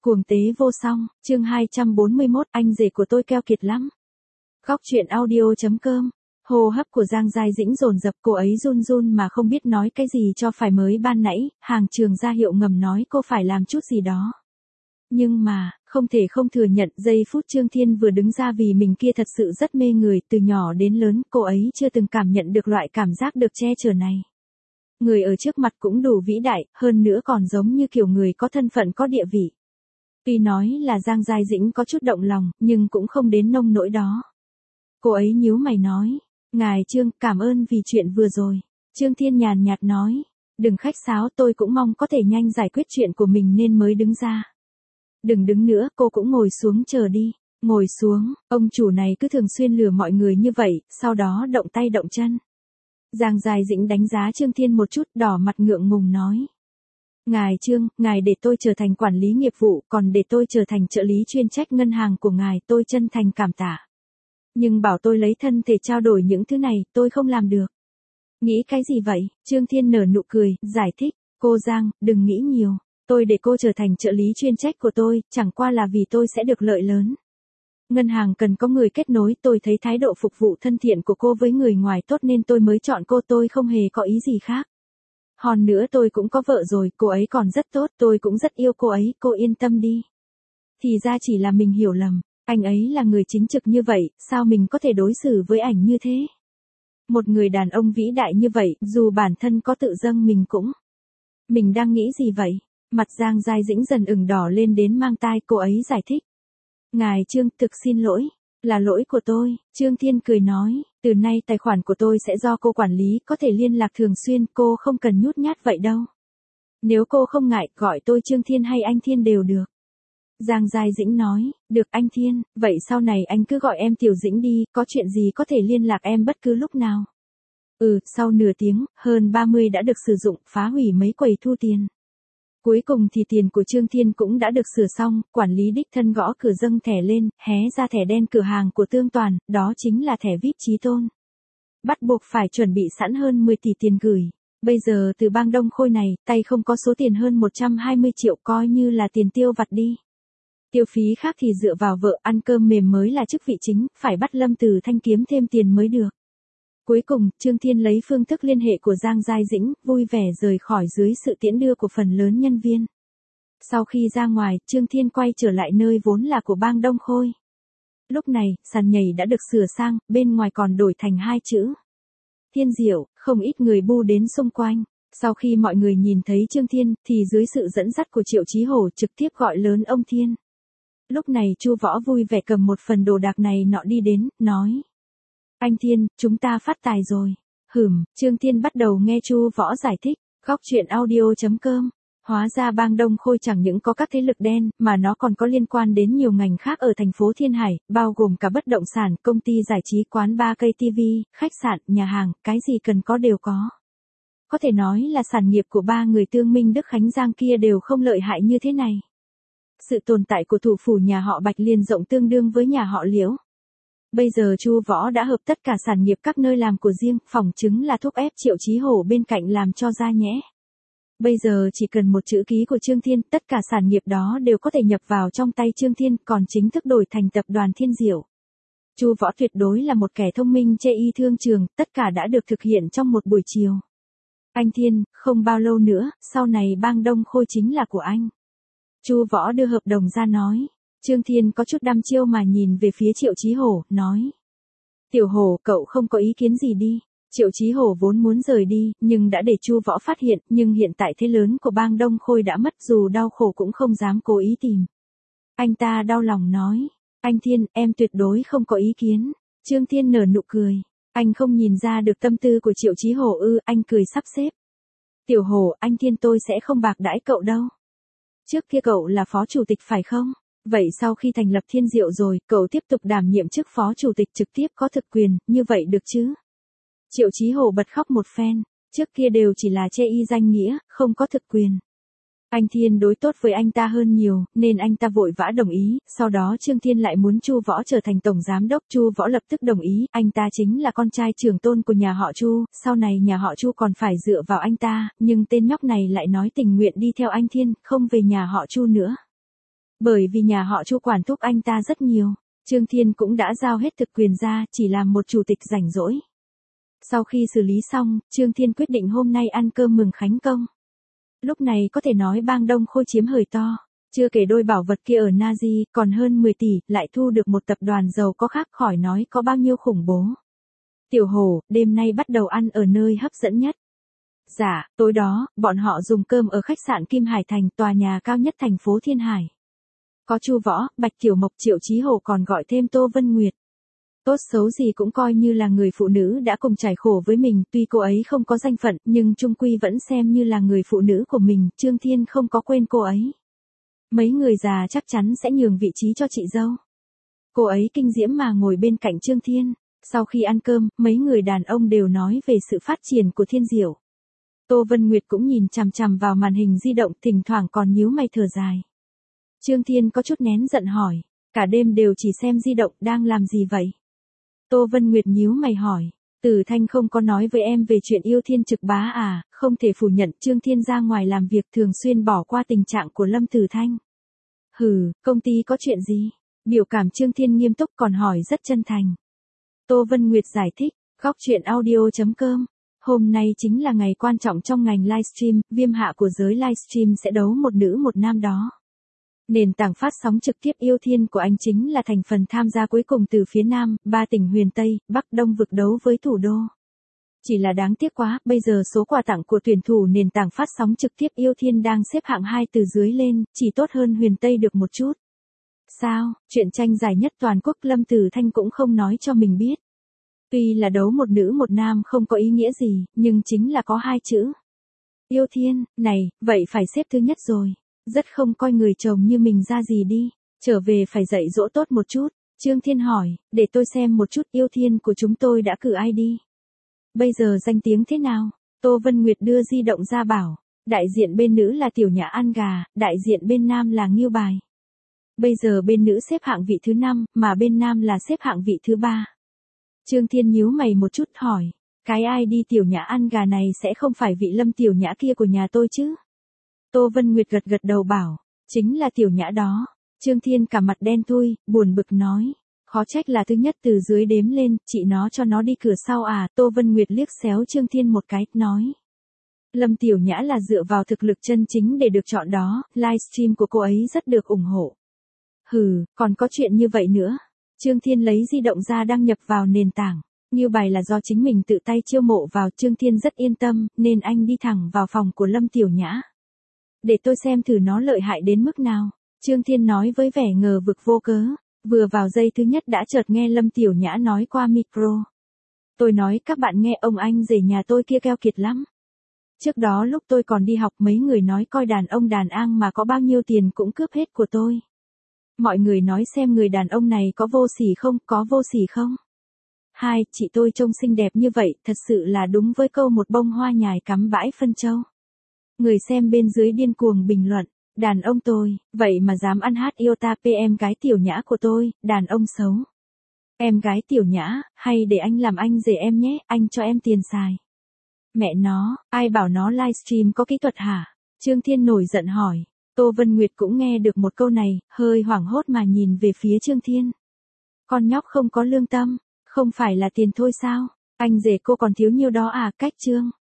Cuồng tế vô song, chương 241, anh rể của tôi keo kiệt lắm. Góc truyện audio.com. Hô hấp của Giang Giai Dĩnh dồn dập, cô ấy run run mà không biết nói cái gì cho phải. Mới ban nãy, hàng trường ra hiệu ngầm nói cô phải làm chút gì đó. Nhưng mà, không thể không thừa nhận, giây phút Trương Thiên vừa đứng ra vì mình kia thật sự rất mê người, từ nhỏ đến lớn, cô ấy chưa từng cảm nhận được loại cảm giác được che chở này. Người ở trước mặt cũng đủ vĩ đại, hơn nữa còn giống như kiểu người có thân phận có địa vị. Tuy nói là Giang Giai Dĩnh có chút động lòng, nhưng cũng không đến nông nỗi đó. Cô ấy nhíu mày nói, ngài Trương, cảm ơn vì chuyện vừa rồi. Trương Thiên nhàn nhạt nói, đừng khách sáo, tôi cũng mong có thể nhanh giải quyết chuyện của mình nên mới đứng ra. Đừng đứng nữa, cô cũng ngồi xuống chờ đi. Ngồi xuống, ông chủ này cứ thường xuyên lừa mọi người như vậy, sau đó động tay động chân. Giang Giai Dĩnh đánh giá Trương Thiên một chút, đỏ mặt ngượng ngùng nói. Ngài Trương, ngài để tôi trở thành quản lý nghiệp vụ, còn để tôi trở thành trợ lý chuyên trách ngân hàng của ngài, tôi chân thành cảm tạ. Nhưng bảo tôi lấy thân thể trao đổi những thứ này, tôi không làm được. Nghĩ cái gì vậy? Trương Thiên nở nụ cười, giải thích, cô Giang, đừng nghĩ nhiều. Tôi để cô trở thành trợ lý chuyên trách của tôi, chẳng qua là vì tôi sẽ được lợi lớn. Ngân hàng cần có người kết nối, tôi thấy thái độ phục vụ thân thiện của cô với người ngoài tốt nên tôi mới chọn cô, tôi không hề có ý gì khác. Hơn nữa tôi cũng có vợ rồi, cô ấy còn rất tốt, tôi cũng rất yêu cô ấy, cô yên tâm đi. Thì ra chỉ là mình hiểu lầm, anh ấy là người chính trực như vậy, sao mình có thể đối xử với ảnh như thế? Một người đàn ông vĩ đại như vậy, dù bản thân có tự dâng mình cũng. Mình đang nghĩ gì vậy? Mặt Giang Giai Dĩnh dần ửng đỏ lên đến mang tai, cô ấy giải thích. Ngài Trương, thực xin lỗi, là lỗi của tôi. Trương Thiên cười nói, từ nay tài khoản của tôi sẽ do cô quản lý, có thể liên lạc thường xuyên, cô không cần nhút nhát vậy đâu. Nếu cô không ngại, gọi tôi Trương Thiên hay anh Thiên đều được. Giang Giai Dĩnh nói, được anh Thiên, vậy sau này anh cứ gọi em Tiểu Dĩnh đi, có chuyện gì có thể liên lạc em bất cứ lúc nào. Sau nửa tiếng, hơn 30 đã được sử dụng, phá hủy mấy quầy thu tiền. Cuối cùng thì tiền của Trương Thiên cũng đã được sửa xong, quản lý đích thân gõ cửa dâng thẻ lên, hé ra thẻ đen cửa hàng của Tương Toàn, đó chính là thẻ VIP Chí Tôn. Bắt buộc phải chuẩn bị sẵn hơn 10 tỷ tiền gửi. Bây giờ từ bang Đông Khôi này, tay không có số tiền hơn 120 triệu coi như là tiền tiêu vặt đi. Tiêu phí khác thì dựa vào vợ, ăn cơm mềm mới là chức vị chính, phải bắt Lâm Từ Thanh kiếm thêm tiền mới được. Cuối cùng, Trương Thiên lấy phương thức liên hệ của Giang Giai Dĩnh, vui vẻ rời khỏi dưới sự tiễn đưa của phần lớn nhân viên. Sau khi ra ngoài, Trương Thiên quay trở lại nơi vốn là của bang Đông Khôi. Lúc này, sàn nhảy đã được sửa sang, bên ngoài còn đổi thành 2 chữ. Thiên Diệu, không ít người bu đến xung quanh. Sau khi mọi người nhìn thấy Trương Thiên, thì dưới sự dẫn dắt của Triệu Chí Hổ trực tiếp gọi lớn ông Thiên. Lúc này Chu Võ vui vẻ cầm một phần đồ đạc này nọ đi đến, nói. Anh Thiên, chúng ta phát tài rồi. Trương Thiên bắt đầu nghe Chu Võ giải thích, góc truyện audio.com. Hóa ra bang Đông Khôi chẳng những có các thế lực đen, mà nó còn có liên quan đến nhiều ngành khác ở thành phố Thiên Hải, bao gồm cả bất động sản, công ty giải trí, quán bar, cây TV, khách sạn, nhà hàng, cái gì cần có đều có. Có thể nói là sản nghiệp của ba người Tương Minh Đức Khánh Giang kia đều không lợi hại như thế này. Sự tồn tại của thủ phủ nhà họ Bạch liền rộng tương đương với nhà họ Liễu. Bây giờ Chu Võ đã hợp tất cả sản nghiệp các nơi làm của riêng, phỏng chứng là thúc ép Triệu Chí Hổ bên cạnh làm cho ra nhẽ. Bây giờ chỉ cần một chữ ký của Trương Thiên, tất cả sản nghiệp đó đều có thể nhập vào trong tay Trương Thiên, còn chính thức đổi thành tập đoàn Thiên Diệu. Chu Võ tuyệt đối là một kẻ thông minh chê y thương trường, tất cả đã được thực hiện trong một buổi chiều. Anh Thiên, không bao lâu nữa, sau này bang Đông Khôi chính là của anh. Chu Võ đưa hợp đồng ra nói. Trương Thiên có chút đăm chiêu mà nhìn về phía Triệu Chí Hổ, nói. Tiểu Hổ, cậu không có ý kiến gì đi. Triệu Chí Hổ vốn muốn rời đi, nhưng đã để Chu Võ phát hiện, nhưng hiện tại thế lớn của bang Đông Khôi đã mất, dù đau khổ cũng không dám cố ý tìm. Anh ta đau lòng nói. Anh Thiên, em tuyệt đối không có ý kiến. Trương Thiên nở nụ cười. Anh không nhìn ra được tâm tư của Triệu Chí Hổ ư? Anh cười sắp xếp. Tiểu Hổ, anh Thiên tôi sẽ không bạc đãi cậu đâu. Trước kia cậu là phó chủ tịch phải không? Vậy sau khi thành lập Thiên Diệu rồi, cậu tiếp tục đảm nhiệm chức phó chủ tịch trực tiếp có thực quyền, như vậy được chứ? Triệu Chí Hổ bật khóc một phen, trước kia đều chỉ là chê y danh nghĩa, không có thực quyền. Anh Thiên đối tốt với anh ta hơn nhiều, nên anh ta vội vã đồng ý, sau đó Trương Thiên lại muốn Chu Võ trở thành tổng giám đốc, Chu Võ lập tức đồng ý, anh ta chính là con trai trưởng tôn của nhà họ Chu, sau này nhà họ Chu còn phải dựa vào anh ta, nhưng tên nhóc này lại nói tình nguyện đi theo anh Thiên, không về nhà họ Chu nữa. Bởi vì nhà họ Chu quản thúc anh ta rất nhiều. Trương Thiên cũng đã giao hết thực quyền ra, chỉ làm một chủ tịch rảnh rỗi. Sau khi xử lý xong, Trương Thiên quyết định hôm nay ăn cơm mừng Khánh Công. Lúc này có thể nói bang Đông Khôi chiếm hời to. Chưa kể đôi bảo vật kia ở Nazi, còn hơn 10 tỷ, lại thu được một tập đoàn giàu có khác khỏi nói có bao nhiêu khủng bố. Tiểu Hổ, đêm nay bắt đầu ăn ở nơi hấp dẫn nhất. Dạ, tối đó, bọn họ dùng cơm ở khách sạn Kim Hải Thành, tòa nhà cao nhất thành phố Thiên Hải. Có Chu Võ, Bạch Tiểu Mộc, Triệu Chí Hổ, còn gọi thêm Tô Vân Nguyệt. Tốt xấu gì cũng coi như là người phụ nữ đã cùng trải khổ với mình, tuy cô ấy không có danh phận, nhưng chung quy vẫn xem như là người phụ nữ của mình, Trương Thiên không có quên cô ấy. Mấy người già chắc chắn sẽ nhường vị trí cho chị dâu. Cô ấy kinh diễm mà ngồi bên cạnh Trương Thiên. Sau khi ăn cơm, mấy người đàn ông đều nói về sự phát triển của Thiên Diệu. Tô Vân Nguyệt cũng nhìn chằm chằm vào màn hình di động, thỉnh thoảng còn nhíu mày thở dài. Trương Thiên có chút nén giận hỏi, cả đêm đều chỉ xem di động, đang làm gì vậy? Tô Vân Nguyệt nhíu mày hỏi, Tử Thanh không có nói với em về chuyện yêu Thiên Trực Bá à? Không thể phủ nhận Trương Thiên ra ngoài làm việc thường xuyên bỏ qua tình trạng của Lâm Tử Thanh. Hừ, công ty có chuyện gì? Biểu cảm Trương Thiên nghiêm túc còn hỏi rất chân thành. Tô Vân Nguyệt giải thích, góc chuyện audio.com. Hôm nay chính là ngày quan trọng trong ngành livestream, viêm hạ của giới livestream sẽ đấu một nữ một nam đó. Nền tảng phát sóng trực tiếp yêu Thiên của anh chính là thành phần tham gia cuối cùng từ phía Nam, 3 tỉnh Huyền Tây, Bắc Đông vực đấu với thủ đô. Chỉ là đáng tiếc quá, bây giờ số quà tặng của tuyển thủ nền tảng phát sóng trực tiếp yêu Thiên đang xếp hạng 2 từ dưới lên, chỉ tốt hơn Huyền Tây được một chút. Sao, chuyện tranh giải nhất toàn quốc Lâm Tử Thanh cũng không nói cho mình biết. Tuy là đấu một nữ một nam không có ý nghĩa gì, nhưng chính là có 2 chữ. Yêu Thiên, này, vậy phải xếp thứ nhất rồi. Rất không coi người chồng như mình ra gì đi, trở về phải dạy dỗ tốt một chút. Trương Thiên hỏi, để tôi xem một chút yêu Thiên của chúng tôi đã cử ai đi. Bây giờ danh tiếng thế nào? Tô Vân Nguyệt đưa di động ra bảo, đại diện bên nữ là Tiểu Nhã ăn gà, đại diện bên nam là Nghiêu Bài. Bây giờ bên nữ xếp hạng vị thứ 5, mà bên nam là xếp hạng vị thứ 3. Trương Thiên nhíu mày một chút hỏi, cái ai đi Tiểu Nhã ăn gà này sẽ không phải vị Lâm Tiểu Nhã kia của nhà tôi chứ? Tô Vân Nguyệt gật gật đầu bảo, chính là Tiểu Nhã đó. Trương Thiên cả mặt đen thui, buồn bực nói, khó trách là thứ nhất từ dưới đếm lên, chị nó cho nó đi cửa sau à? Tô Vân Nguyệt liếc xéo Trương Thiên một cái, nói, Lâm Tiểu Nhã là dựa vào thực lực chân chính để được chọn đó, livestream của cô ấy rất được ủng hộ. Hừ, còn có chuyện như vậy nữa. Trương Thiên lấy di động ra đăng nhập vào nền tảng. Như bài là do chính mình tự tay chiêu mộ vào, Trương Thiên rất yên tâm, nên anh đi thẳng vào phòng của Lâm Tiểu Nhã. Để tôi xem thử nó lợi hại đến mức nào. Trương Thiên nói với vẻ ngờ vực vô cớ. Vừa vào giây thứ nhất đã chợt nghe Lâm Tiểu Nhã nói qua micro. Tôi nói các bạn nghe ông anh rể nhà tôi kia keo kiệt lắm. Trước đó lúc tôi còn đi học mấy người nói coi đàn ông đàn an mà có bao nhiêu tiền cũng cướp hết của tôi. Mọi người nói xem người đàn ông này có vô sỉ không, có vô sỉ không? Hai, chị tôi trông xinh đẹp như vậy, thật sự là đúng với câu một bông hoa nhài cắm bãi phân châu. Người xem bên dưới điên cuồng bình luận, đàn ông tôi, vậy mà dám ăn hát iota p em gái Tiểu Nhã của tôi, đàn ông xấu. Em gái Tiểu Nhã, hay để anh làm anh rể em nhé, anh cho em tiền xài. Mẹ nó, ai bảo nó livestream có kỹ thuật hả? Trương Thiên nổi giận hỏi. Tô Vân Nguyệt cũng nghe được một câu này, hơi hoảng hốt mà nhìn về phía Trương Thiên. Con nhóc không có lương tâm, không phải là tiền thôi sao? Anh rể cô còn thiếu nhiêu đó à? Cách Trương